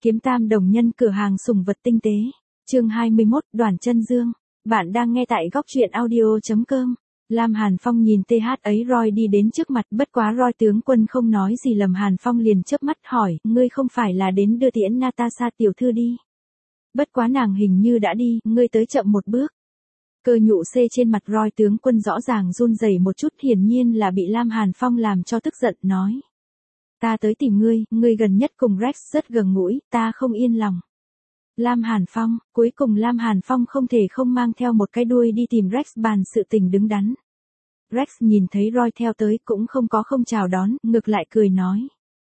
Kiếm Tam đồng nhân cửa hàng sủng vật tinh tế. Chương 21, Đoàn Chân Dương. Bạn đang nghe tại góc truyện audio.com. Lam Hàn Phong nhìn TH ấy Roy đi đến trước mặt, bất quá Roy tướng quân không nói gì. Lâm Hàn Phong liền chớp mắt hỏi, ngươi không phải là đến đưa tiễn Natasha tiểu thư đi. Bất quá nàng hình như đã đi, ngươi tới chậm một bước. Cơ nhụ xê trên mặt Roy tướng quân rõ ràng run rẩy một chút, hiển nhiên là bị Lam Hàn Phong làm cho tức giận, nói. Ta tới tìm ngươi gần nhất cùng Rex rất gần gũi, ta không yên lòng. Lam Hàn Phong, cuối cùng Lam Hàn Phong không thể không mang theo một cái đuôi đi tìm Rex bàn sự tình đứng đắn. Rex nhìn thấy Roy theo tới cũng không chào đón, ngược lại cười nói.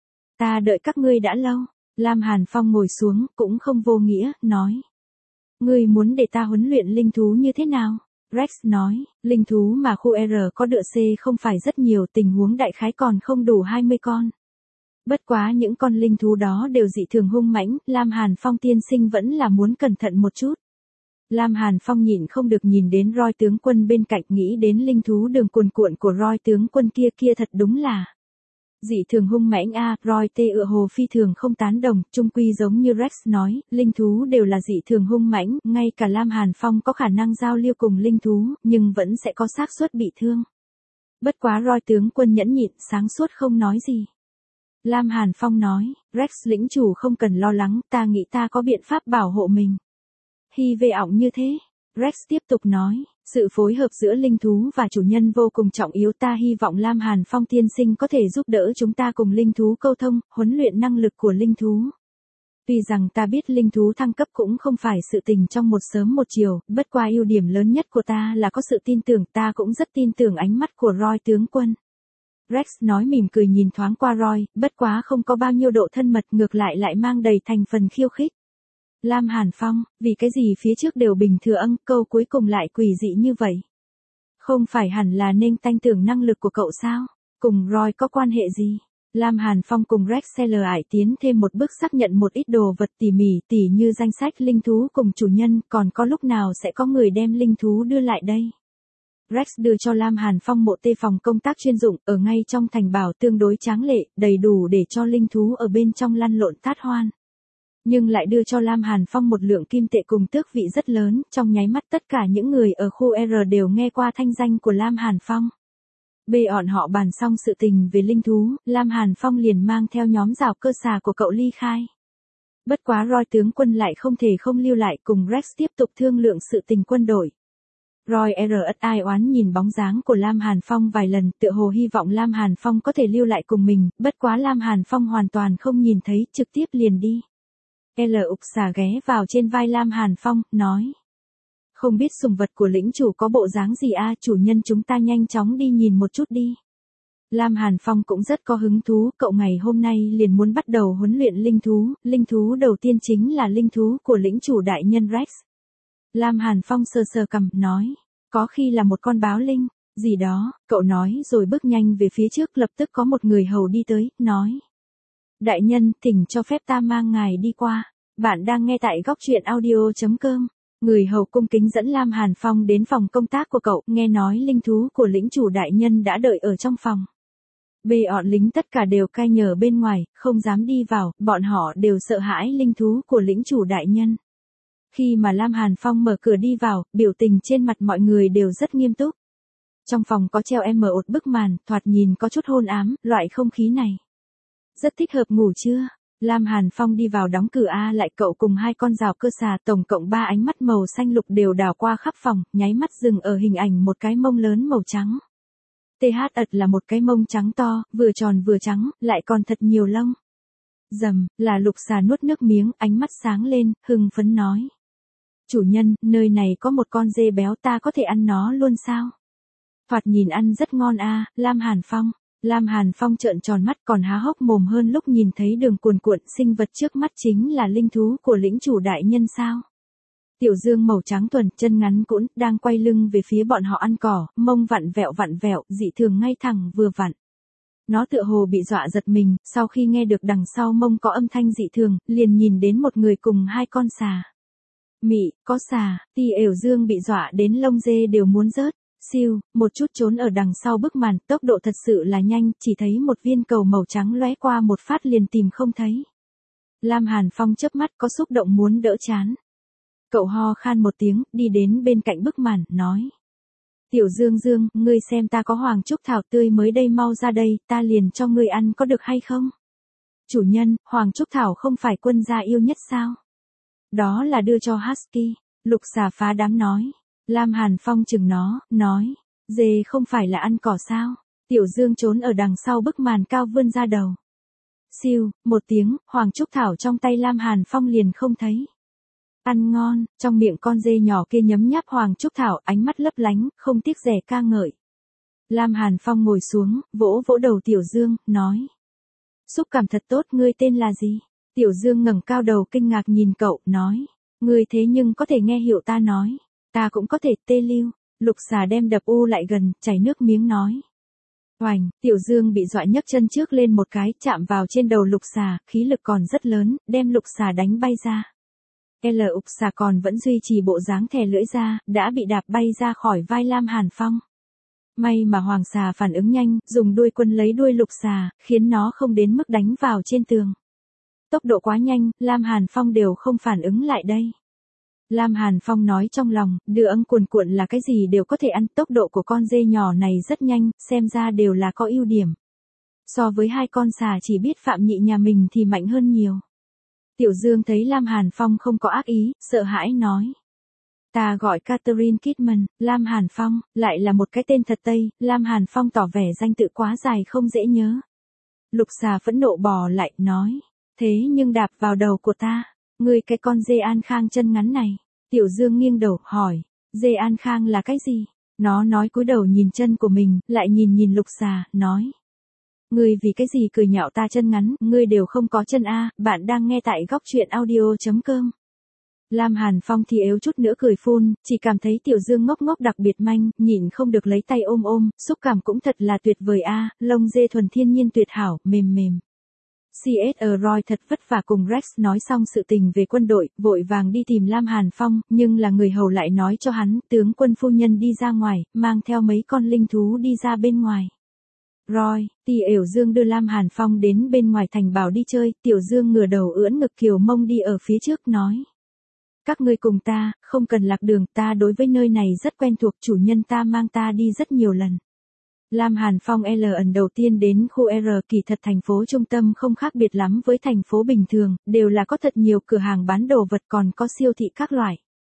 Ta đợi các ngươi đã lâu. Lam Hàn Phong ngồi xuống, cũng không vô nghĩa, nói. Ngươi muốn để ta huấn luyện linh thú như thế nào? Rex nói, linh thú mà khu R có đựa C không phải rất nhiều, tình huống đại khái còn không đủ 20 con. Bất quá những con linh thú đó đều dị thường hung mãnh, Lam Hàn Phong tiên sinh vẫn là muốn cẩn thận một chút. Lam Hàn Phong nhịn không được nhìn đến Roy tướng quân bên cạnh, nghĩ đến linh thú đường cuồn cuộn của Roy tướng quân kia thật đúng là dị thường hung mãnh a. Roy tê ựa hồ phi thường không tán đồng, chung quy giống như Rex nói, linh thú đều là dị thường hung mãnh, ngay cả Lam Hàn Phong có khả năng giao lưu cùng linh thú, nhưng vẫn sẽ có xác suất bị thương. Bất quá Roy tướng quân nhẫn nhịn, sáng suốt không nói gì. Lam Hàn Phong nói, Rex lĩnh chủ không cần lo lắng, ta nghĩ ta có biện pháp bảo hộ mình. Hy vọng như thế. Rex tiếp tục nói, sự phối hợp giữa linh thú và chủ nhân vô cùng trọng yếu, ta hy vọng Lam Hàn Phong tiên sinh có thể giúp đỡ chúng ta cùng linh thú câu thông, huấn luyện năng lực của linh thú. Tuy rằng ta biết linh thú thăng cấp cũng không phải sự tình trong một sớm một chiều, bất qua ưu điểm lớn nhất của ta là có sự tin tưởng, ta cũng rất tin tưởng ánh mắt của Roy tướng quân. Rex nói mỉm cười nhìn thoáng qua Roy, bất quá không có bao nhiêu độ thân mật, ngược lại mang đầy thành phần khiêu khích. Lam Hàn Phong, vì cái gì phía trước đều bình thường, câu cuối cùng lại quỷ dị như vậy? Không phải hẳn là nên tin tưởng năng lực của cậu sao? Cùng Roy có quan hệ gì? Lam Hàn Phong cùng Rex Seller ải tiến thêm một bước xác nhận một ít đồ vật tỉ mỉ tỉ như danh sách linh thú cùng chủ nhân, còn có lúc nào sẽ có người đem linh thú đưa lại đây? Rex đưa cho Lam Hàn Phong một tê phòng công tác chuyên dụng, ở ngay trong thành bảo tương đối tráng lệ, đầy đủ để cho linh thú ở bên trong lăn lộn tát hoan. Nhưng lại đưa cho Lam Hàn Phong một lượng kim tệ cùng tước vị rất lớn, trong nháy mắt tất cả những người ở khu R đều nghe qua thanh danh của Lam Hàn Phong. Bọn họ bàn xong sự tình về linh thú, Lam Hàn Phong liền mang theo nhóm rào cơ xà của cậu ly khai. Bất quá Roy tướng quân lại không thể không lưu lại, cùng Rex tiếp tục thương lượng sự tình quân đội. Roy ai oán nhìn bóng dáng của Lam Hàn Phong vài lần, tựa hồ hy vọng Lam Hàn Phong có thể lưu lại cùng mình, bất quá Lam Hàn Phong hoàn toàn không nhìn thấy, trực tiếp liền đi. Ục xà ghé vào trên vai Lam Hàn Phong, nói. Không biết sủng vật của lĩnh chủ có bộ dáng gì chủ nhân chúng ta nhanh chóng đi nhìn một chút đi. Lam Hàn Phong cũng rất có hứng thú, cậu ngày hôm nay liền muốn bắt đầu huấn luyện linh thú đầu tiên chính là linh thú của lĩnh chủ đại nhân Rex. Lam Hàn Phong sờ cằm, nói, có khi là một con báo linh, gì đó, cậu nói rồi bước nhanh về phía trước, lập tức có một người hầu đi tới, nói. Đại nhân, thỉnh cho phép ta mang ngài đi qua. Bạn đang nghe tại góc truyện audio.com. Người hầu cung kính dẫn Lam Hàn Phong đến phòng công tác của cậu, nghe nói linh thú của lĩnh chủ đại nhân đã đợi ở trong phòng. Bọn lính tất cả đều cai nhờ bên ngoài, không dám đi vào, bọn họ đều sợ hãi linh thú của lĩnh chủ đại nhân. Khi mà Lam Hàn Phong mở cửa đi vào, biểu tình trên mặt mọi người đều rất nghiêm túc. Trong phòng có treo một bức màn, thoạt nhìn có chút hôn ám, loại không khí này rất thích hợp ngủ trưa. Lam Hàn Phong đi vào đóng cửa lại, cậu cùng hai con rào cơ xà tổng cộng 3 ánh mắt màu xanh lục đều đảo qua khắp phòng, nháy mắt dừng ở hình ảnh một cái mông lớn màu trắng. Là một cái mông trắng to, vừa tròn vừa trắng, lại còn thật nhiều lông. Rầm, là lục xà nuốt nước miếng, ánh mắt sáng lên, hưng phấn nói. Chủ nhân, nơi này có một con dê béo, ta có thể ăn nó luôn sao? Thoạt nhìn ăn rất ngon Lam Hàn Phong. Lam Hàn Phong trợn tròn mắt còn há hốc mồm hơn lúc nhìn thấy đường cuồn cuộn, sinh vật trước mắt chính là linh thú của lĩnh chủ đại nhân sao? Tiểu dương màu trắng thuần, chân ngắn cũn, đang quay lưng về phía bọn họ ăn cỏ, mông vặn vẹo, dị thường ngay thẳng vừa vặn. Nó tựa hồ bị dọa giật mình, sau khi nghe được đằng sau mông có âm thanh dị thường, liền nhìn đến một người cùng hai con xà. Mị, có xà, dương bị dọa đến lông dê đều muốn rớt. Siêu, một chút trốn ở đằng sau bức màn, tốc độ thật sự là nhanh, chỉ thấy một viên cầu màu trắng lóe qua một phát liền tìm không thấy. Lam Hàn Phong chớp mắt có xúc động muốn đỡ chán. Cậu ho khan một tiếng, đi đến bên cạnh bức màn, nói. Tiểu Dương Dương, ngươi xem ta có hoàng trúc thảo tươi mới đây, mau ra đây, ta liền cho ngươi ăn có được hay không? Chủ nhân, hoàng trúc thảo không phải quân gia yêu nhất sao? Đó là đưa cho Husky. Lục Xà phá đám nói. Lam Hàn Phong chừng nó, nói. Dê không phải là ăn cỏ sao? Tiểu Dương trốn ở đằng sau bức màn cao vươn ra đầu. Siêu, một tiếng, hoàng trúc thảo trong tay Lam Hàn Phong liền không thấy. Ăn ngon, trong miệng con dê nhỏ kia nhấm nháp hoàng trúc thảo, ánh mắt lấp lánh, không tiếc rẻ ca ngợi. Lam Hàn Phong ngồi xuống, vỗ vỗ đầu Tiểu Dương, nói. Xúc cảm thật tốt, ngươi tên là gì? Tiểu Dương ngẩng cao đầu kinh ngạc nhìn cậu, nói. Ngươi thế nhưng có thể nghe hiểu ta nói. Ta cũng có thể, Tê Lưu. Lục Xà đem đập u lại gần, chảy nước miếng nói. Oành, Tiểu Dương bị dọa nhấc chân trước lên một cái, chạm vào trên đầu Lục Xà, khí lực còn rất lớn, đem Lục Xà đánh bay ra. Lục Xà còn vẫn duy trì bộ dáng thè lưỡi ra, đã bị đạp bay ra khỏi vai Lam Hàn Phong. May mà Hoàng Xà phản ứng nhanh, dùng đuôi quân lấy đuôi Lục Xà, khiến nó không đến mức đánh vào trên tường. Tốc độ quá nhanh, Lam Hàn Phong đều không phản ứng lại đây. Lam Hàn Phong nói trong lòng, đưa ưng cuồn cuộn là cái gì đều có thể ăn, tốc độ của con dê nhỏ này rất nhanh, xem ra đều là có ưu điểm. So với hai con xà chỉ biết Phạm Nhị nhà mình thì mạnh hơn nhiều. Tiểu Dương thấy Lam Hàn Phong không có ác ý, sợ hãi nói. Ta gọi Catherine Kidman, Lam Hàn Phong, lại là một cái tên thật Tây, Lam Hàn Phong tỏ vẻ danh tự quá dài không dễ nhớ. Lục Xà phẫn nộ bò lại, nói. Thế nhưng đạp vào đầu của ta, ngươi cái con dê An Khang chân ngắn này. Tiểu Dương nghiêng đầu, hỏi. Dê An Khang là cái gì? Nó nói cúi đầu nhìn chân của mình, lại nhìn Lục Xà, nói. Ngươi vì cái gì cười nhạo ta chân ngắn, ngươi đều không có chân a. Bạn đang nghe tại góc truyện audio.com. Lam Hàn Phong thì yếu chút nữa cười phun, chỉ cảm thấy Tiểu Dương ngốc ngốc đặc biệt manh, nhịn không được lấy tay ôm, xúc cảm cũng thật là tuyệt vời a, lông dê thuần thiên nhiên tuyệt hảo, mềm mềm. C.S. Roy thật vất vả cùng Rex nói xong sự tình về quân đội, vội vàng đi tìm Lam Hàn Phong, nhưng là người hầu lại nói cho hắn, tướng quân phu nhân đi ra ngoài, mang theo mấy con linh thú đi ra bên ngoài. Roy, Tiểu Dương đưa Lam Hàn Phong đến bên ngoài thành bảo đi chơi, Tiểu Dương ngửa đầu ưỡn ngực kiều mông đi ở phía trước nói. Các ngươi cùng ta, không cần lạc đường, ta đối với nơi này rất quen thuộc, chủ nhân ta mang ta đi rất nhiều lần. Lam Hàn Phong lần đầu tiên đến khu R, kỳ thật thành phố trung tâm không khác biệt lắm với thành phố bình thường, đều là có thật nhiều cửa hàng bán đồ vật, còn có siêu thị các loại.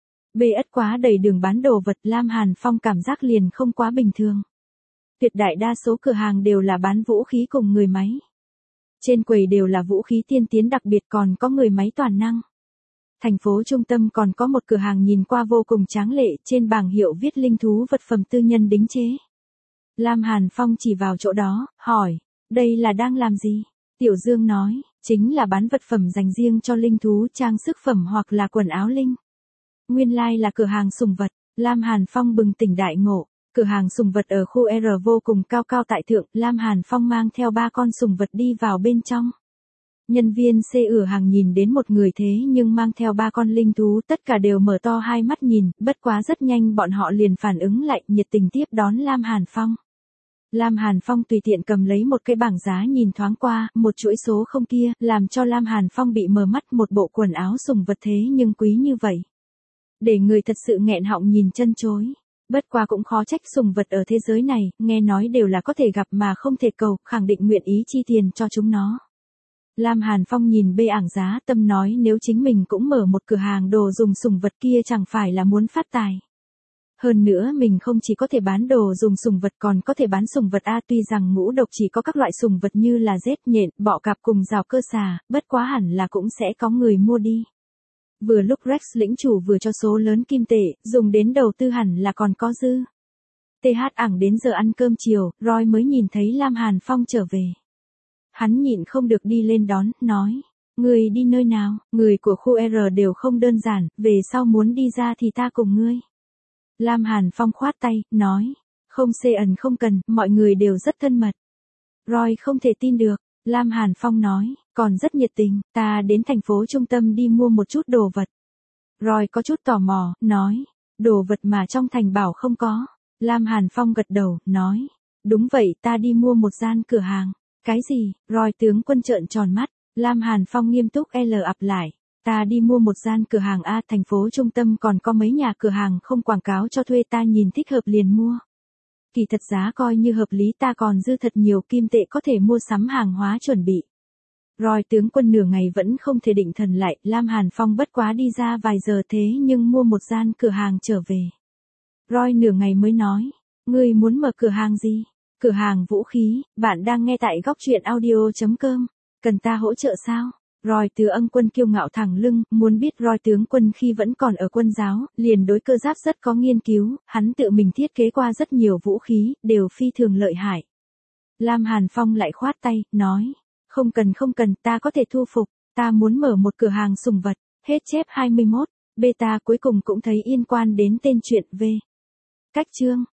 Ất quá đầy đường bán đồ vật, Lam Hàn Phong cảm giác liền không quá bình thường. Tuyệt đại đa số cửa hàng đều là bán vũ khí cùng người máy. Trên quầy đều là vũ khí tiên tiến đặc biệt, còn có người máy toàn năng. Thành phố trung tâm còn có một cửa hàng nhìn qua vô cùng tráng lệ, trên bảng hiệu viết linh thú vật phẩm tư nhân đính chế. Lam Hàn Phong chỉ vào chỗ đó, hỏi, đây là đang làm gì? Tiểu Dương nói, chính là bán vật phẩm dành riêng cho linh thú, trang sức phẩm hoặc là quần áo linh. Nguyên lai là cửa hàng sùng vật. Lam Hàn Phong bừng tỉnh đại ngộ. Cửa hàng sùng vật ở khu R vô cùng cao cao tại thượng, Lam Hàn Phong mang theo 3 con sùng vật đi vào bên trong. Nhân viên ở hàng nhìn đến một người thế nhưng mang theo 3 con linh thú, tất cả đều mở to hai mắt nhìn, bất quá rất nhanh bọn họ liền phản ứng lại, nhiệt tình tiếp đón Lam Hàn Phong. Lam Hàn Phong tùy tiện cầm lấy một cái bảng giá nhìn thoáng qua, một chuỗi số không kia, làm cho Lam Hàn Phong bị mờ mắt, một bộ quần áo sùng vật thế nhưng quý như vậy. Để người thật sự nghẹn họng nhìn chân chối. Bất quá cũng khó trách, sùng vật ở thế giới này, nghe nói đều là có thể gặp mà không thể cầu, khẳng định nguyện ý chi tiền cho chúng nó. Lam Hàn Phong nhìn bảng giá, tâm nói nếu chính mình cũng mở một cửa hàng đồ dùng sùng vật kia chẳng phải là muốn phát tài. Hơn nữa mình không chỉ có thể bán đồ dùng sùng vật còn có thể bán sùng vật a, tuy rằng ngũ độc chỉ có các loại sùng vật như là rết, nhện, bọ cạp cùng rào cơ xà, bất quá hẳn là cũng sẽ có người mua đi. Vừa lúc Rex lĩnh chủ vừa cho số lớn kim tệ, dùng đến đầu tư hẳn là còn có dư. Ảng đến giờ ăn cơm chiều, Roy mới nhìn thấy Lam Hàn Phong trở về. Hắn nhịn không được đi lên đón, nói. Người đi nơi nào, người của khu R đều không đơn giản, về sau muốn đi ra thì ta cùng ngươi. Lam Hàn Phong khoát tay, nói. Không không cần, mọi người đều rất thân mật. Roy không thể tin được. Lam Hàn Phong nói, còn rất nhiệt tình, ta đến thành phố trung tâm đi mua một chút đồ vật. Roy có chút tò mò, nói, đồ vật mà trong thành bảo không có. Lam Hàn Phong gật đầu, nói, đúng vậy, ta đi mua một gian cửa hàng. Cái gì? Roy tướng quân trợn tròn mắt, Lam Hàn Phong nghiêm túc ập lại. Ta đi mua một gian cửa hàng A, thành phố trung tâm còn có mấy nhà cửa hàng không quảng cáo cho thuê, ta nhìn thích hợp liền mua. Kỳ thật giá coi như hợp lý, ta còn dư thật nhiều kim tệ có thể mua sắm hàng hóa chuẩn bị. Rồi tướng quân nửa ngày vẫn không thể định thần lại, Lam Hàn Phong bất quá đi ra vài giờ thế nhưng mua một gian cửa hàng trở về. Rồi nửa ngày mới nói, ngươi muốn mở cửa hàng gì? Cửa hàng vũ khí, bạn đang nghe tại góc truyện audio.com, cần ta hỗ trợ sao? Rồi Từ Ân Quân kiêu ngạo thẳng lưng, muốn biết Rồi tướng quân khi vẫn còn ở quân giáo, liền đối cơ giáp rất có nghiên cứu, hắn tự mình thiết kế qua rất nhiều vũ khí, đều phi thường lợi hại. Lam Hàn Phong lại khoát tay, nói, không cần, ta có thể thu phục, ta muốn mở một cửa hàng sùng vật, hết chép 21, beta cuối cùng cũng thấy liên quan đến tên chuyện V. Cách chương.